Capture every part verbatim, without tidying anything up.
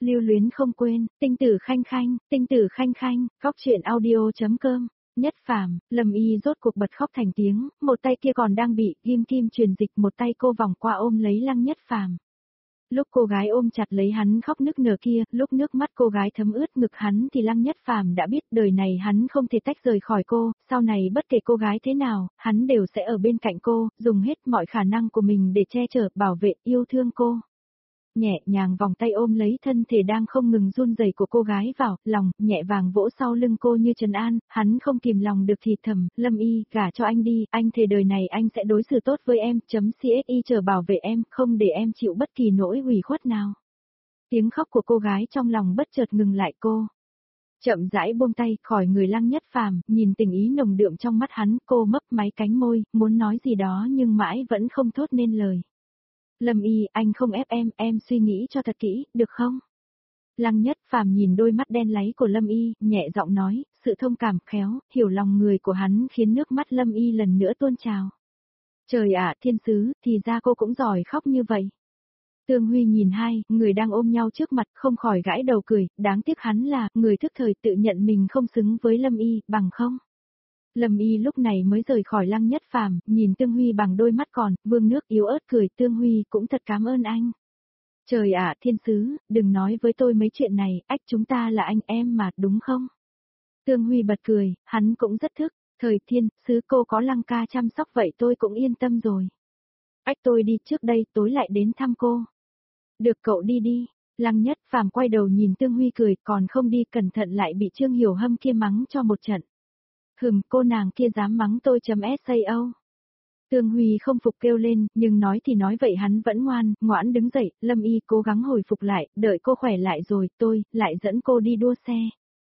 lưu luyến không quên, tinh tử khanh khanh, tinh tử khanh khanh, góc truyện audio.com. Nhất Phàm, Lâm Y rốt cuộc bật khóc thành tiếng, một tay kia còn đang bị ghim kim truyền dịch, một tay cô vòng qua ôm lấy Lăng Nhất Phàm. Lúc cô gái ôm chặt lấy hắn khóc nức nở kia, lúc nước mắt cô gái thấm ướt ngực hắn thì Lăng Nhất Phàm đã biết đời này hắn không thể tách rời khỏi cô, sau này bất kể cô gái thế nào, hắn đều sẽ ở bên cạnh cô, dùng hết mọi khả năng của mình để che chở, bảo vệ, yêu thương cô. Nhẹ nhàng vòng tay ôm lấy thân thể đang không ngừng run rẩy của cô gái vào lòng, nhẹ vàng vỗ sau lưng cô như trấn an, hắn không kìm lòng được thì thầm, Lâm Y, gả cho anh đi, anh thề đời này anh sẽ đối xử tốt với em, chấm csi chờ bảo vệ em, không để em chịu bất kỳ nỗi ủy khuất nào. Tiếng khóc của cô gái trong lòng bất chợt ngừng lại cô. Chậm rãi buông tay khỏi người Lăng Nhất Phàm, nhìn tình ý nồng đượm trong mắt hắn, cô mấp máy cánh môi, muốn nói gì đó nhưng mãi vẫn không thốt nên lời. Lâm Y, anh không ép em, em suy nghĩ cho thật kỹ, được không? Lăng Nhất Phàm nhìn đôi mắt đen láy của Lâm Y, nhẹ giọng nói, sự thông cảm khéo, hiểu lòng người của hắn khiến nước mắt Lâm Y lần nữa tuôn trào. Trời ạ, thiên sứ, thì ra cô cũng giỏi khóc như vậy. Tương Huy nhìn hai người đang ôm nhau trước mặt, không khỏi gãi đầu cười, đáng tiếc hắn là người thức thời tự nhận mình không xứng với Lâm Y, bằng không? Lâm Y lúc này mới rời khỏi Lăng Nhất Phàm, nhìn Tương Huy bằng đôi mắt còn, vương nước yếu ớt cười, Tương Huy cũng thật cảm ơn anh. Trời ạ, thiên sứ, đừng nói với tôi mấy chuyện này, ách chúng ta là anh em mà, đúng không? Tương Huy bật cười, hắn cũng rất thức, thời thiên, sứ cô có Lăng ca chăm sóc vậy tôi cũng yên tâm rồi. Ách tôi đi trước đây, tối lại đến thăm cô. Được cậu đi đi. Lăng Nhất Phàm quay đầu nhìn Tương Huy cười, còn không đi cẩn thận lại bị Trương Hiểu Hâm kia mắng cho một trận. Hừm, cô nàng kia dám mắng tôi chấm sao. Tương Huy không phục kêu lên, nhưng nói thì nói vậy hắn vẫn ngoan, ngoãn đứng dậy, Lâm Y cố gắng hồi phục lại, đợi cô khỏe lại rồi, tôi, lại dẫn cô đi đua xe.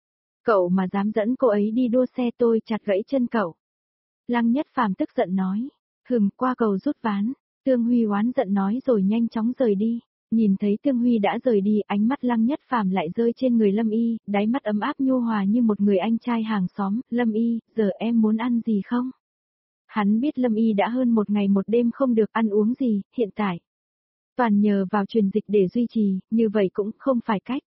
Cậu mà dám dẫn cô ấy đi đua xe tôi chặt gãy chân cậu. Lăng Nhất Phàm tức giận nói, hừm, qua cầu rút ván, Tương Huy oán giận nói rồi nhanh chóng rời đi. Nhìn thấy Tương Huy đã rời đi, ánh mắt Lăng Nhất Phàm lại rơi trên người Lâm Y, đáy mắt ấm áp nhu hòa như một người anh trai hàng xóm, Lâm Y, giờ em muốn ăn gì không? Hắn biết Lâm Y đã hơn một ngày một đêm không được ăn uống gì, hiện tại. Toàn nhờ vào truyền dịch để duy trì, như vậy cũng không phải cách.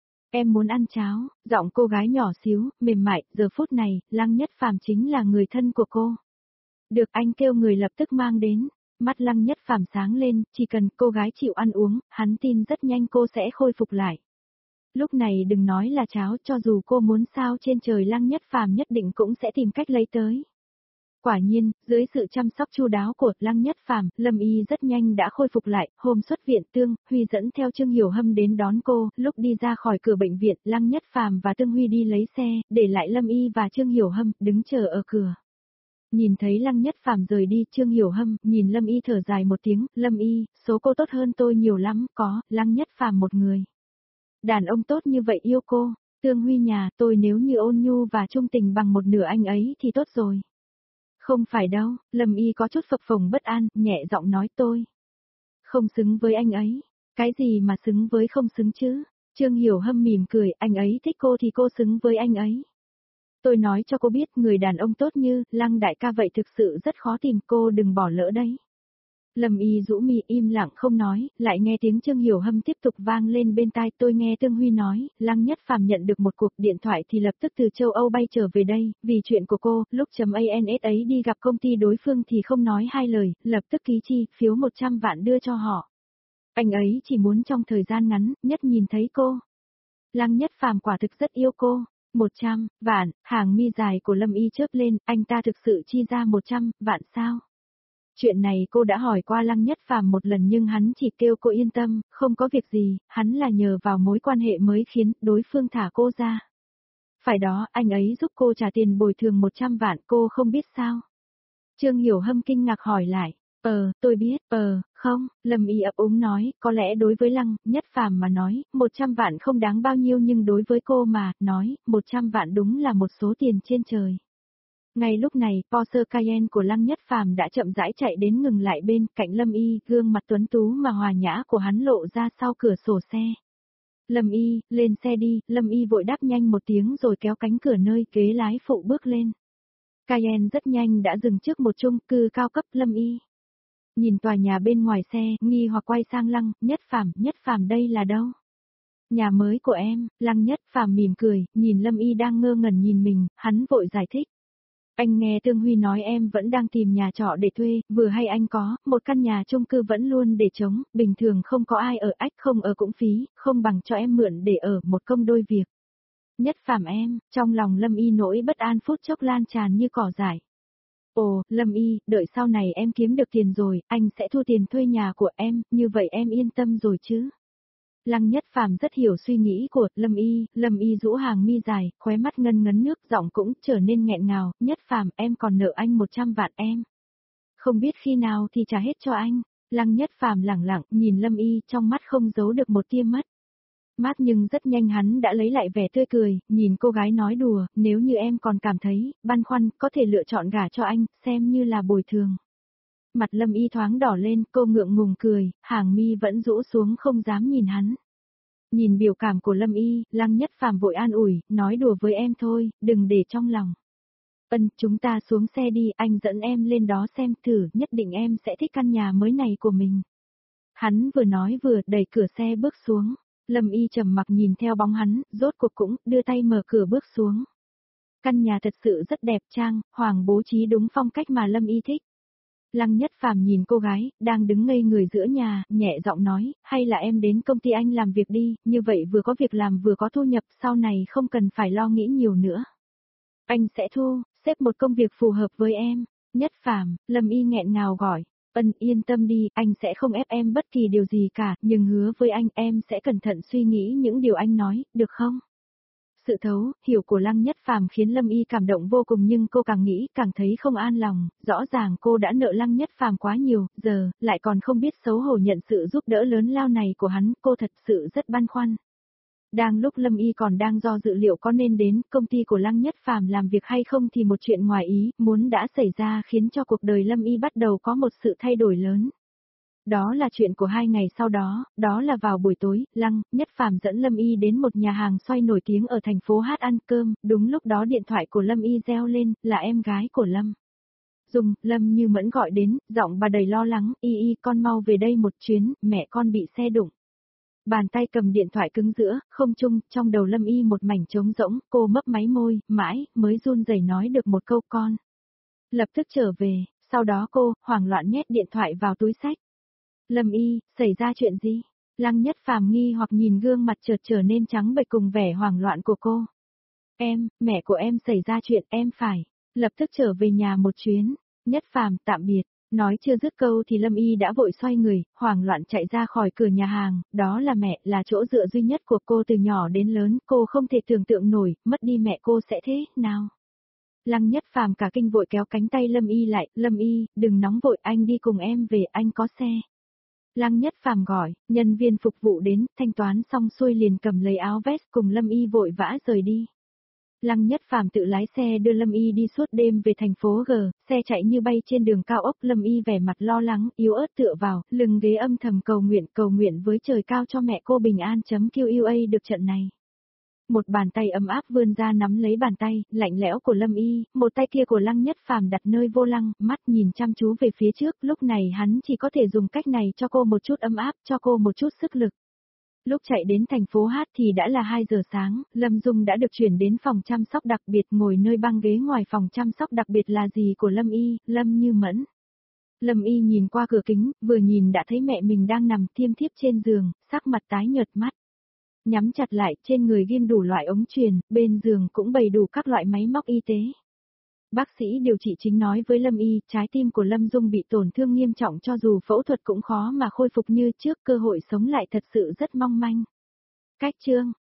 Em muốn ăn cháo, giọng cô gái nhỏ xíu, mềm mại, giờ phút này, Lăng Nhất Phàm chính là người thân của cô. Được anh kêu người lập tức mang đến. Mắt Lăng Nhất Phàm sáng lên, chỉ cần cô gái chịu ăn uống, hắn tin rất nhanh cô sẽ khôi phục lại. Lúc này đừng nói là cháo, cho dù cô muốn sao trên trời Lăng Nhất Phàm nhất định cũng sẽ tìm cách lấy tới. Quả nhiên, dưới sự chăm sóc chu đáo của Lăng Nhất Phàm, Lâm Y rất nhanh đã khôi phục lại. Hôm xuất viện, Tương Huy dẫn theo Trương Hiểu Hâm đến đón cô, lúc đi ra khỏi cửa bệnh viện, Lăng Nhất Phàm và Tương Huy đi lấy xe, để lại Lâm Y và Trương Hiểu Hâm đứng chờ ở cửa. Nhìn thấy Lăng Nhất Phàm rời đi, Trương Hiểu Hâm nhìn Lâm Y thở dài một tiếng, Lâm Y, số cô tốt hơn tôi nhiều lắm, có, Lăng Nhất Phàm một người. Đàn ông tốt như vậy yêu cô, Tương Huy nhà, tôi nếu như ôn nhu và trung tình bằng một nửa anh ấy thì tốt rồi. Không phải đâu, Lâm Y có chút phập phồng bất an, nhẹ giọng nói tôi. Không xứng với anh ấy, cái gì mà xứng với không xứng chứ? Trương Hiểu Hâm mỉm cười, anh ấy thích cô thì cô xứng với anh ấy. Tôi nói cho cô biết người đàn ông tốt như Lăng đại ca vậy thực sự rất khó tìm, cô đừng bỏ lỡ đấy. Lâm Y rũ mi im lặng không nói, lại nghe tiếng Trương Hiểu Hâm tiếp tục vang lên bên tai. Tôi nghe Tương Huy nói, Lăng Nhất Phàm nhận được một cuộc điện thoại thì lập tức từ châu Âu bay trở về đây, vì chuyện của cô, lúc chấm ans ấy đi gặp công ty đối phương thì không nói hai lời, lập tức ký chi phiếu một trăm vạn đưa cho họ. Anh ấy chỉ muốn trong thời gian ngắn, nhất nhìn thấy cô. Lăng Nhất Phàm quả thực rất yêu cô. Một trăm vạn, hàng mi dài của Lâm Y chớp lên, anh ta thực sự chi ra một trăm vạn sao? Chuyện này cô đã hỏi qua Lăng Nhất Phàm một lần nhưng hắn chỉ kêu cô yên tâm, không có việc gì, hắn là nhờ vào mối quan hệ mới khiến đối phương thả cô ra. Phải đó, anh ấy giúp cô trả tiền bồi thường một trăm vạn, cô không biết sao? Trương Hiểu Hâm kinh ngạc hỏi lại. Ờ, tôi biết, ờ, không, Lâm Y ấp úng nói, có lẽ đối với Lăng Nhất Phàm mà nói, một trăm vạn không đáng bao nhiêu nhưng đối với cô mà, nói, một trăm vạn đúng là một số tiền trên trời. Ngay lúc này, Porsche Cayenne của Lăng Nhất Phàm đã chậm rãi chạy đến ngừng lại bên cạnh Lâm Y, gương mặt tuấn tú mà hòa nhã của hắn lộ ra sau cửa sổ xe. Lâm Y, lên xe đi, Lâm Y vội đáp nhanh một tiếng rồi kéo cánh cửa nơi ghế lái phụ bước lên. Cayenne rất nhanh đã dừng trước một chung cư cao cấp. Lâm Y nhìn tòa nhà bên ngoài xe, nghi hoặc quay sang Lăng Nhất Phàm, Nhất Phàm đây là đâu? Nhà mới của em, Lăng Nhất Phàm mỉm cười, nhìn Lâm Y đang ngơ ngẩn nhìn mình, hắn vội giải thích. Anh nghe Tương Huy nói em vẫn đang tìm nhà trọ để thuê, vừa hay anh có, một căn nhà chung cư vẫn luôn để trống, bình thường không có ai ở, ách không ở cũng phí, không bằng cho em mượn để ở, một công đôi việc. Nhất Phàm em, trong lòng Lâm Y nỗi bất an phút chốc lan tràn như cỏ dại. Ồ, Lâm Y, đợi sau này em kiếm được tiền rồi, anh sẽ thu tiền thuê nhà của em, như vậy em yên tâm rồi chứ. Lăng Nhất Phàm rất hiểu suy nghĩ của Lâm Y, Lâm Y rũ hàng mi dài, khóe mắt ngân ngấn nước, giọng cũng trở nên nghẹn ngào, Nhất Phàm em còn nợ anh một trăm vạn em. Không biết khi nào thì trả hết cho anh. Lăng Nhất Phàm lẳng lặng nhìn Lâm Y, trong mắt không giấu được một tia mất mát, nhưng rất nhanh hắn đã lấy lại vẻ tươi cười, nhìn cô gái nói đùa, nếu như em còn cảm thấy băn khoăn, có thể lựa chọn gả cho anh, xem như là bồi thường. Mặt Lâm Y thoáng đỏ lên, cô ngượng ngùng cười, hàng mi vẫn rũ xuống không dám nhìn hắn. Nhìn biểu cảm của Lâm Y, Lăng Nhất Phàm vội an ủi, nói đùa với em thôi, đừng để trong lòng. Ân, chúng ta xuống xe đi, anh dẫn em lên đó xem thử, nhất định em sẽ thích căn nhà mới này của mình. Hắn vừa nói vừa đẩy cửa xe bước xuống. Lâm Y trầm mặc nhìn theo bóng hắn, rốt cuộc cũng đưa tay mở cửa bước xuống. Căn nhà thật sự rất đẹp, trang hoàng bố trí đúng phong cách mà Lâm Y thích. Lăng Nhất Phàm nhìn cô gái, đang đứng ngây người giữa nhà, nhẹ giọng nói, hay là em đến công ty anh làm việc đi, như vậy vừa có việc làm vừa có thu nhập, sau này không cần phải lo nghĩ nhiều nữa. Anh sẽ thu, xếp một công việc phù hợp với em. Nhất Phàm, Lâm Y nghẹn ngào gọi. Ân, yên tâm đi, anh sẽ không ép em bất kỳ điều gì cả, nhưng hứa với anh em sẽ cẩn thận suy nghĩ những điều anh nói, được không? Sự thấu, hiểu của Lăng Nhất Phàm khiến Lâm Y cảm động vô cùng, nhưng cô càng nghĩ càng thấy không an lòng, rõ ràng cô đã nợ Lăng Nhất Phàm quá nhiều, giờ, lại còn không biết xấu hổ nhận sự giúp đỡ lớn lao này của hắn, cô thật sự rất băn khoăn. Đang lúc Lâm Y còn đang do dự liệu có nên đến công ty của Lăng Nhất Phàm làm việc hay không thì một chuyện ngoài ý muốn đã xảy ra khiến cho cuộc đời Lâm Y bắt đầu có một sự thay đổi lớn. Đó là chuyện của hai ngày sau đó, đó là vào buổi tối, Lăng Nhất Phàm dẫn Lâm Y đến một nhà hàng xoay nổi tiếng ở thành phố Hát ăn cơm, đúng lúc đó điện thoại của Lâm Y reo lên, là em gái của Lâm Dung, Lâm Như Mẫn gọi đến, giọng bà đầy lo lắng, Y Y con mau về đây một chuyến, mẹ con bị xe đụng. Bàn tay cầm điện thoại cứng giữa, không trung, trong đầu Lâm Y một mảnh trống rỗng, cô mấp máy môi, mãi, mới run rẩy nói được một câu con. Lập tức trở về, sau đó cô, hoảng loạn nhét điện thoại vào túi xách. Lâm Y, xảy ra chuyện gì? Lăng Nhất Phàm nghi hoặc nhìn gương mặt chợt trở nên trắng bệch cùng vẻ hoảng loạn của cô. Em, mẹ của em xảy ra chuyện, em phải, lập tức trở về nhà một chuyến. Nhất Phàm, tạm biệt. Nói chưa dứt câu thì Lâm Y đã vội xoay người, hoảng loạn chạy ra khỏi cửa nhà hàng, đó là mẹ, là chỗ dựa duy nhất của cô từ nhỏ đến lớn, cô không thể tưởng tượng nổi, mất đi mẹ cô sẽ thế nào. Lăng Nhất Phàm cả kinh vội kéo cánh tay Lâm Y lại, Lâm Y, đừng nóng vội, anh đi cùng em về, anh có xe. Lăng Nhất Phàm gọi, nhân viên phục vụ đến, thanh toán xong xuôi liền cầm lấy áo vest cùng Lâm Y vội vã rời đi. Lăng Nhất Phàm tự lái xe đưa Lâm Y đi suốt đêm về thành phố G, xe chạy như bay trên đường cao ốc, Lâm Y vẻ mặt lo lắng, yếu ớt tựa vào, lưng ghế âm thầm cầu nguyện, cầu nguyện với trời cao cho mẹ cô bình an chấm Q U A được trận này. Một bàn tay ấm áp vươn ra nắm lấy bàn tay, lạnh lẽo của Lâm Y, một tay kia của Lăng Nhất Phàm đặt nơi vô lăng, mắt nhìn chăm chú về phía trước, lúc này hắn chỉ có thể dùng cách này cho cô một chút ấm áp, cho cô một chút sức lực. Lúc chạy đến thành phố Hát thì đã là hai giờ sáng, Lâm Dung đã được chuyển đến phòng chăm sóc đặc biệt, ngồi nơi băng ghế ngoài phòng chăm sóc đặc biệt là dì của Lâm Y, Lâm Như Mẫn. Lâm Y nhìn qua cửa kính, vừa nhìn đã thấy mẹ mình đang nằm thiêm thiếp trên giường, sắc mặt tái nhợt mắt. Nhắm chặt lại, trên người ghim đủ loại ống truyền, bên giường cũng bày đủ các loại máy móc y tế. Bác sĩ điều trị chính nói với Lâm Y, trái tim của Lâm Dung bị tổn thương nghiêm trọng, cho dù phẫu thuật cũng khó mà khôi phục như trước, cơ hội sống lại thật sự rất mong manh. Cách chương